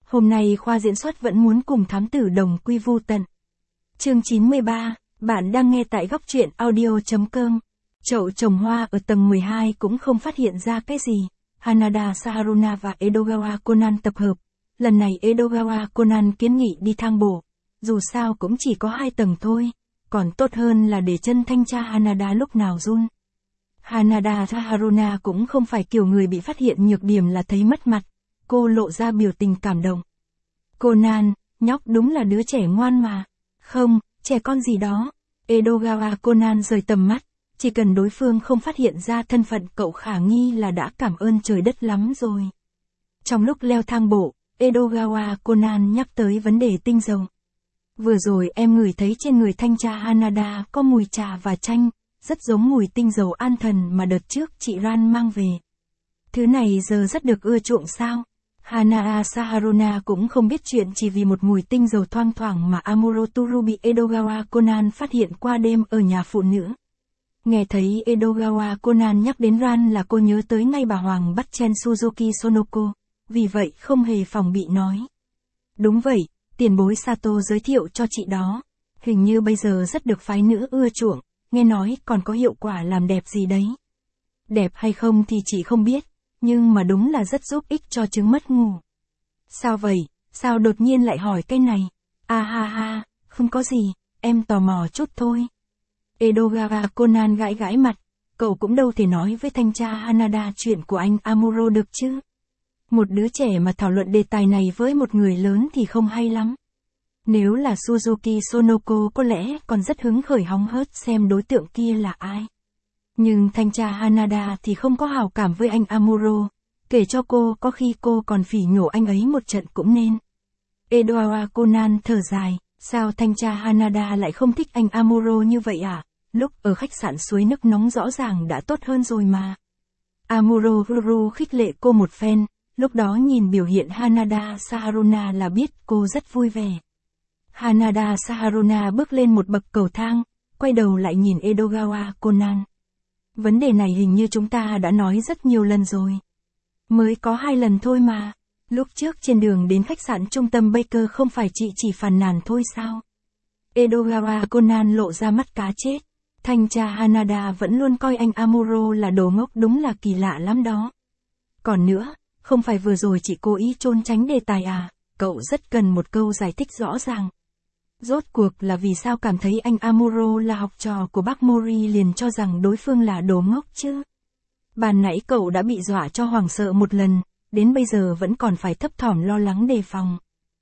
Hôm nay khoa diễn xuất vẫn muốn cùng thám tử đồng quy vu tận. Chương 93, bạn đang nghe tại góc truyện audio.com. Chậu trồng hoa ở tầng 12 cũng không phát hiện ra cái gì. Hanada Saharuna và Edogawa Conan tập hợp. Lần này Edogawa Conan kiến nghị đi thang bộ. Dù sao cũng chỉ có 2 tầng thôi. Còn tốt hơn là để chân thanh tra Hanada lúc nào run. Hanada Saharuna cũng không phải kiểu người bị phát hiện nhược điểm là thấy mất mặt. Cô lộ ra biểu tình cảm động. Conan, nhóc đúng là đứa trẻ ngoan mà. Không, trẻ con gì đó. Edogawa Conan rời tầm mắt. Chỉ cần đối phương không phát hiện ra thân phận cậu khả nghi là đã cảm ơn trời đất lắm rồi. Trong lúc leo thang bộ, Edogawa Conan nhắc tới vấn đề tinh dầu. Vừa rồi em ngửi thấy trên người thanh tra Hanada có mùi trà và chanh, rất giống mùi tinh dầu an thần mà đợt trước chị Ran mang về. Thứ này giờ rất được ưa chuộng sao? Hanada Saharuna cũng không biết chuyện chỉ vì một mùi tinh dầu thoang thoảng mà Amuro Toru bị Edogawa Conan phát hiện qua đêm ở nhà phụ nữ. Nghe thấy Edogawa Conan nhắc đến Ran là cô nhớ tới ngay bà Hoàng bắt chen Suzuki Sonoko, vì vậy không hề phòng bị nói. Đúng vậy, tiền bối Sato giới thiệu cho chị đó. Hình như bây giờ rất được phái nữ ưa chuộng, nghe nói còn có hiệu quả làm đẹp gì đấy. Đẹp hay không thì chị không biết, nhưng mà đúng là rất giúp ích cho chứng mất ngủ. Sao vậy, sao đột nhiên lại hỏi cái này? À ha ha, không có gì, em tò mò chút thôi. Edogawa Conan gãi gãi mặt, cậu cũng đâu thể nói với thanh tra Hanada chuyện của anh Amuro được chứ. Một đứa trẻ mà thảo luận đề tài này với một người lớn thì không hay lắm. Nếu là Suzuki Sonoko có lẽ còn rất hứng khởi hóng hớt xem đối tượng kia là ai. Nhưng thanh tra Hanada thì không có hảo cảm với anh Amuro, kể cho cô có khi cô còn phỉ nhổ anh ấy một trận cũng nên. Edogawa Conan thở dài, sao thanh tra Hanada lại không thích anh Amuro như vậy à? Lúc ở khách sạn suối nước nóng rõ ràng đã tốt hơn rồi mà. Amuro Ruru khích lệ cô một phen, lúc đó nhìn biểu hiện Hanada Saharuna là biết cô rất vui vẻ. Hanada Saharuna bước lên một bậc cầu thang, quay đầu lại nhìn Edogawa Conan. Vấn đề này hình như chúng ta đã nói rất nhiều lần rồi. Mới có 2 lần thôi mà. Lúc trước trên đường đến khách sạn trung tâm Baker không phải chị chỉ phàn nàn thôi sao? Edogawa Conan lộ ra mắt cá chết. Thanh tra Hanada vẫn luôn coi anh Amuro là đồ ngốc, đúng là kỳ lạ lắm đó. Còn nữa, không phải vừa rồi chị cố ý trốn tránh đề tài à? Cậu rất cần một câu giải thích rõ ràng. Rốt cuộc là vì sao cảm thấy anh Amuro là học trò của bác Mori liền cho rằng đối phương là đồ ngốc chứ? Ban nãy cậu đã bị dọa cho hoảng sợ một lần, đến bây giờ vẫn còn phải thấp thỏm lo lắng đề phòng.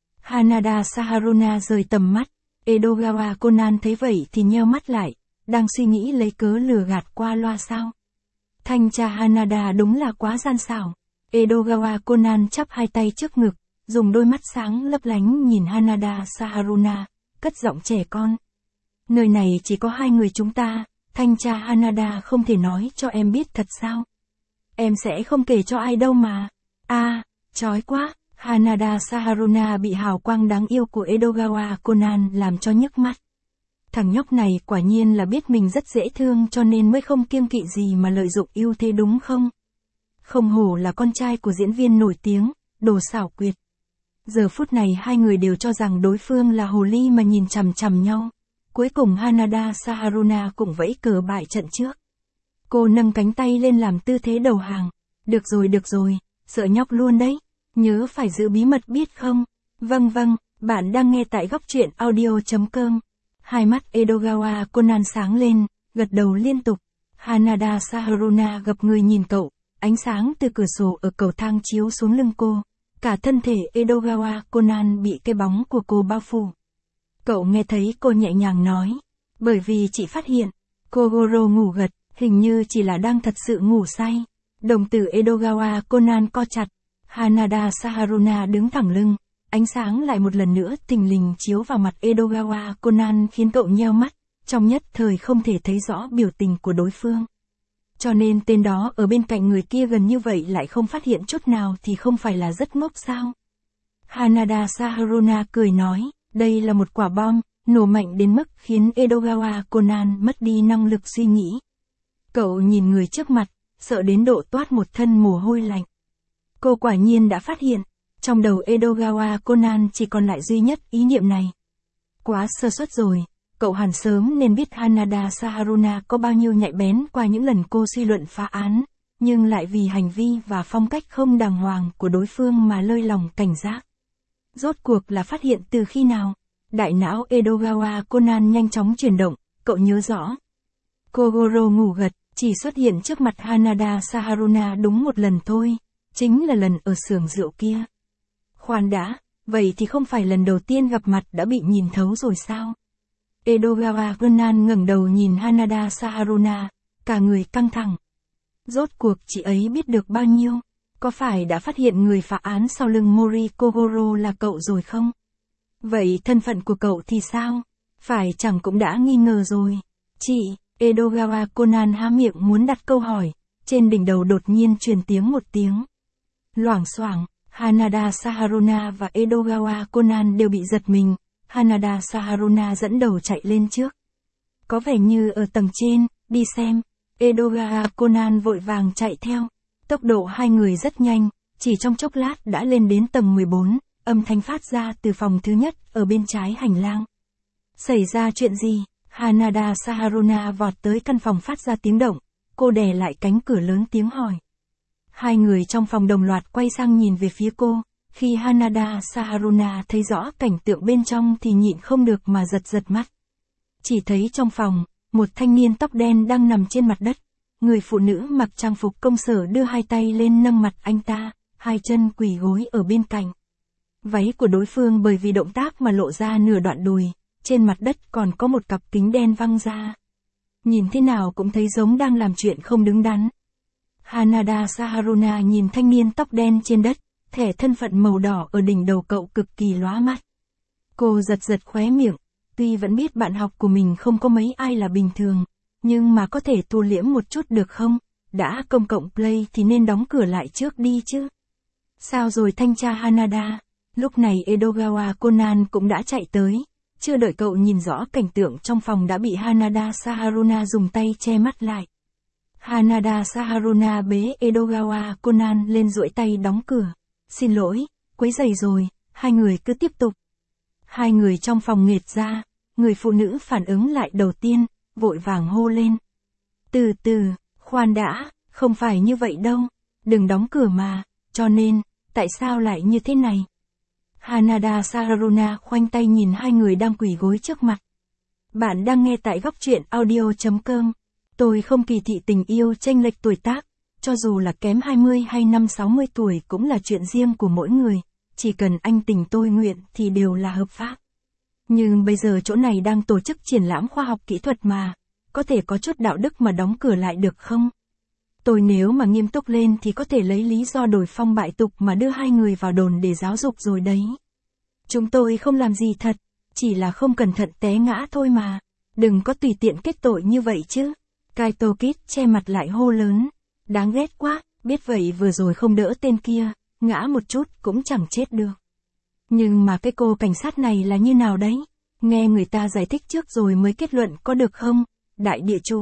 Hanada Saharuna rời tầm mắt, Edogawa Conan thấy vậy thì nheo mắt lại, đang suy nghĩ lấy cớ lừa gạt qua loa sao? Thanh tra Hanada đúng là quá gian xảo. Edogawa Conan chắp 2 tay trước ngực, dùng đôi mắt sáng lấp lánh nhìn Hanada Saharuna, cất giọng trẻ con. Nơi này chỉ có 2 người chúng ta, thanh tra Hanada không thể nói cho em biết thật sao? Em sẽ không kể cho ai đâu mà. À, chói quá. Hanada Saharuna bị hào quang đáng yêu của Edogawa Conan làm cho nhức mắt. Thằng nhóc này quả nhiên là biết mình rất dễ thương cho nên mới không kiêng kỵ gì mà lợi dụng ưu thế đúng không? Không hổ là con trai của diễn viên nổi tiếng, đồ xảo quyệt. Giờ phút này 2 người đều cho rằng đối phương là hồ ly mà nhìn chằm chằm nhau. Cuối cùng Hanada Saharuna cũng vẫy cờ bại trận trước. Cô nâng cánh tay lên làm tư thế đầu hàng. Được rồi, sợ nhóc luôn đấy. Nhớ phải giữ bí mật biết không? Vâng, bạn đang nghe tại góc truyện audio.com. Hai mắt Edogawa Conan sáng lên, gật đầu liên tục. Hanada Saharuna gập người nhìn cậu, ánh sáng từ cửa sổ ở cầu thang chiếu xuống lưng cô. Cả thân thể Edogawa Conan bị cái bóng của cô bao phủ. Cậu nghe thấy cô nhẹ nhàng nói. Bởi vì chị phát hiện, Kogoro ngủ gật, hình như chỉ là đang thật sự ngủ say. Đồng tử Edogawa Conan co chặt. Hanada Saharuna đứng thẳng lưng. Ánh sáng lại một lần nữa thình lình chiếu vào mặt Edogawa Conan khiến cậu nheo mắt. Trong nhất thời không thể thấy rõ biểu tình của đối phương. Cho nên tên đó ở bên cạnh người kia gần như vậy lại không phát hiện chút nào thì không phải là rất ngốc sao? Hanada Saharuna cười nói, đây là một quả bom, nổ mạnh đến mức khiến Edogawa Conan mất đi năng lực suy nghĩ. Cậu nhìn người trước mặt, sợ đến độ toát một thân mồ hôi lạnh. Cô quả nhiên đã phát hiện. Trong đầu Edogawa Conan chỉ còn lại duy nhất ý niệm này. Quá sơ suất rồi, cậu hẳn sớm nên biết Hanada Saharuna có bao nhiêu nhạy bén qua những lần cô suy luận phá án, nhưng lại vì hành vi và phong cách không đàng hoàng của đối phương mà lơi lòng cảnh giác. Rốt cuộc là phát hiện từ khi nào? Đại não Edogawa Conan nhanh chóng chuyển động, cậu nhớ rõ. Kogoro ngủ gật, chỉ xuất hiện trước mặt Hanada Saharuna đúng một lần thôi, chính là lần ở xưởng rượu kia. Khoan đã, vậy thì không phải lần đầu tiên gặp mặt đã bị nhìn thấu rồi sao? Edogawa Conan ngẩng đầu nhìn Hanada Saharuna, cả người căng thẳng. Rốt cuộc chị ấy biết được bao nhiêu? Có phải đã phát hiện người phá án sau lưng Mori Kogoro là cậu rồi không? Vậy thân phận của cậu thì sao? Phải chẳng cũng đã nghi ngờ rồi. Chị, Edogawa Conan há miệng muốn đặt câu hỏi, trên đỉnh đầu đột nhiên truyền tiếng một tiếng. Loảng xoảng, Hanada Saharuna và Edogawa Conan đều bị giật mình, Hanada Saharuna dẫn đầu chạy lên trước. Có vẻ như ở tầng trên, đi xem. Edogawa Conan vội vàng chạy theo. Tốc độ hai người rất nhanh, chỉ trong chốc lát đã lên đến tầng 14, âm thanh phát ra từ phòng thứ nhất ở bên trái hành lang. Xảy ra chuyện gì? Hanada Saharuna vọt tới căn phòng phát ra tiếng động, cô đè lại cánh cửa lớn tiếng hỏi. Hai người trong phòng đồng loạt quay sang nhìn về phía cô, khi Hanada Saharuna thấy rõ cảnh tượng bên trong thì nhịn không được mà giật mắt. Chỉ thấy trong phòng, một thanh niên tóc đen đang nằm trên mặt đất, người phụ nữ mặc trang phục công sở đưa hai tay lên nâng mặt anh ta, hai chân quỳ gối ở bên cạnh. Váy của đối phương bởi vì động tác mà lộ ra nửa đoạn đùi, trên mặt đất còn có một cặp kính đen văng ra. Nhìn thế nào cũng thấy giống đang làm chuyện không đứng đắn. Hanada Saharuna nhìn thanh niên tóc đen trên đất, thẻ thân phận màu đỏ ở đỉnh đầu cậu cực kỳ lóa mắt. Cô giật khóe miệng, tuy vẫn biết bạn học của mình không có mấy ai là bình thường, nhưng mà có thể thu liễm một chút được không? Đã công cộng play thì nên đóng cửa lại trước đi chứ. Sao rồi thanh tra Hanada? Lúc này Edogawa Conan cũng đã chạy tới, chưa đợi cậu nhìn rõ cảnh tượng trong phòng đã bị Hanada Saharuna dùng tay che mắt lại. Hanada Saharuna bế Edogawa Conan lên duỗi tay đóng cửa. Xin lỗi, quấy rầy rồi, hai người cứ tiếp tục. Hai người trong phòng nghệt ra, người phụ nữ phản ứng lại đầu tiên, vội vàng hô lên. Từ từ, khoan đã, không phải như vậy đâu, đừng đóng cửa mà, cho nên, tại sao lại như thế này? Hanada Saharuna khoanh tay nhìn hai người đang quỳ gối trước mặt. Bạn đang nghe tại góc truyện audio.com. Tôi không kỳ thị tình yêu chênh lệch tuổi tác, cho dù là kém 20 hay năm 60 tuổi cũng là chuyện riêng của mỗi người, chỉ cần anh tình tôi nguyện thì đều là hợp pháp. Nhưng bây giờ chỗ này đang tổ chức triển lãm khoa học kỹ thuật mà, có thể có chút đạo đức mà đóng cửa lại được không? Tôi nếu mà nghiêm túc lên thì có thể lấy lý do đổi phong bại tục mà đưa hai người vào đồn để giáo dục rồi đấy. Chúng tôi không làm gì thật, chỉ là không cẩn thận té ngã thôi mà, đừng có tùy tiện kết tội như vậy chứ. Kaito Kid che mặt lại hô lớn, đáng ghét quá, biết vậy vừa rồi không đỡ tên kia, ngã một chút cũng chẳng chết được. Nhưng mà cái cô cảnh sát này là như nào đấy? Nghe người ta giải thích trước rồi mới kết luận có được không? Đại địa chủ.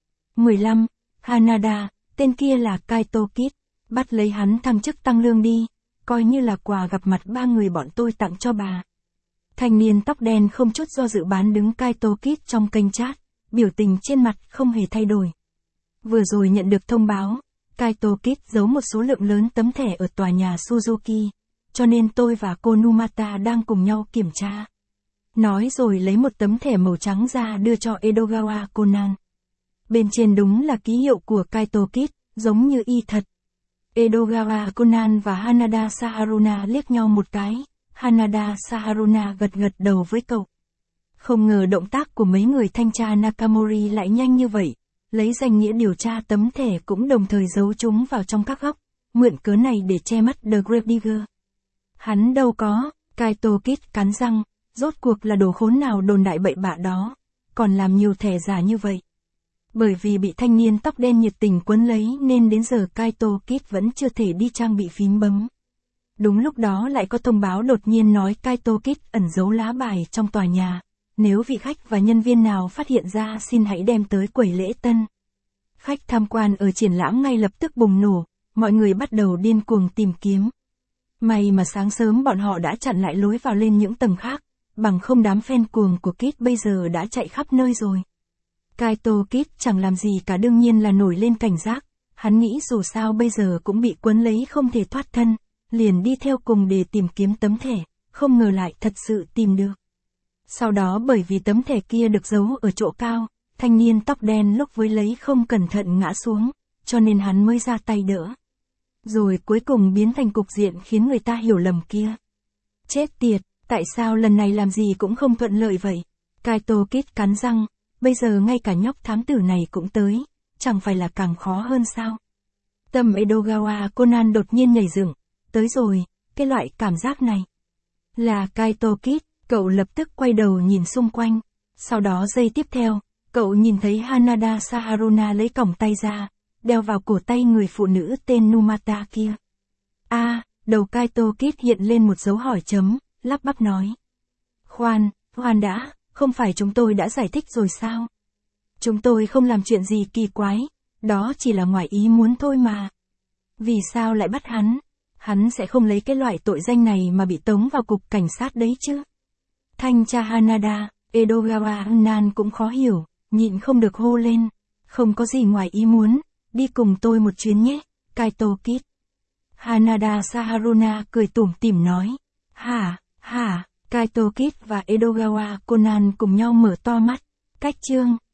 15. Hanada, tên kia là Kaito Kid, bắt lấy hắn thăng chức tăng lương đi, coi như là quà gặp mặt ba người bọn tôi tặng cho bà. Thanh niên tóc đen không chút do dự bán đứng Kaito Kid trong kênh chat, biểu tình trên mặt không hề thay đổi. Vừa rồi nhận được thông báo, Kaito Kid giấu một số lượng lớn tấm thẻ ở tòa nhà Suzuki, cho nên tôi và cô Numata đang cùng nhau kiểm tra. Nói rồi lấy một tấm thẻ màu trắng ra đưa cho Edogawa Conan. Bên trên đúng là ký hiệu của Kaito Kid, giống như y thật. Edogawa Conan và Hanada Saharuna liếc nhau một cái, Hanada Saharuna gật đầu với cậu. Không ngờ động tác của mấy người thanh tra Nakamori lại nhanh như vậy, lấy danh nghĩa điều tra tấm thẻ cũng đồng thời giấu chúng vào trong các góc, mượn cớ này để che mắt The Gravedigger. Hắn đâu có, Kaito Kid cắn răng, rốt cuộc là đồ khốn nào đồn đại bậy bạ đó, còn làm nhiều thẻ giả như vậy. Bởi vì bị thanh niên tóc đen nhiệt tình quấn lấy nên đến giờ Kaito Kid vẫn chưa thể đi trang bị phím bấm. Đúng lúc đó lại có thông báo đột nhiên nói Kaito Kid ẩn giấu lá bài trong tòa nhà, nếu vị khách và nhân viên nào phát hiện ra xin hãy đem tới quầy lễ tân. Khách tham quan ở triển lãm ngay lập tức bùng nổ, mọi người bắt đầu điên cuồng tìm kiếm. May mà sáng sớm bọn họ đã chặn lại lối vào lên những tầng khác, bằng không đám fan cuồng của Kid bây giờ đã chạy khắp nơi rồi. Kaito Kid chẳng làm gì cả, đương nhiên là nổi lên cảnh giác, hắn nghĩ dù sao bây giờ cũng bị quấn lấy không thể thoát thân, liền đi theo cùng để tìm kiếm tấm thẻ, không ngờ lại thật sự tìm được. Sau đó bởi vì tấm thẻ kia được giấu ở chỗ cao, thanh niên tóc đen lúc với lấy không cẩn thận ngã xuống, cho nên hắn mới ra tay đỡ. Rồi cuối cùng biến thành cục diện khiến người ta hiểu lầm kia. Chết tiệt, tại sao lần này làm gì cũng không thuận lợi vậy? Kaito Kid cắn răng, bây giờ ngay cả nhóc thám tử này cũng tới, chẳng phải là càng khó hơn sao? Tâm Edogawa Conan đột nhiên nhảy dựng, tới rồi, cái loại cảm giác này. Là Kaito Kid, cậu lập tức quay đầu nhìn xung quanh. Sau đó giây tiếp theo, cậu nhìn thấy Hanada Saharuna lấy còng tay ra, đeo vào cổ tay người phụ nữ tên Numata kia. Đầu Kaito Kid hiện lên một dấu hỏi chấm, lắp bắp nói. Khoan đã, không phải chúng tôi đã giải thích rồi sao? Chúng tôi không làm chuyện gì kỳ quái, đó chỉ là ngoài ý muốn thôi mà. Vì sao lại bắt hắn? Hắn sẽ không lấy cái loại tội danh này mà bị tống vào cục cảnh sát đấy chứ? Thanh tra Hanada, Edogawa Nan cũng khó hiểu, nhịn không được hô lên. Không có gì ngoài ý muốn, đi cùng tôi một chuyến nhé, Kaito Kid. Hanada Saharuna cười tủm tỉm nói. Hả, Kaito Kid và Edogawa Conan cùng nhau mở to mắt. Cách chương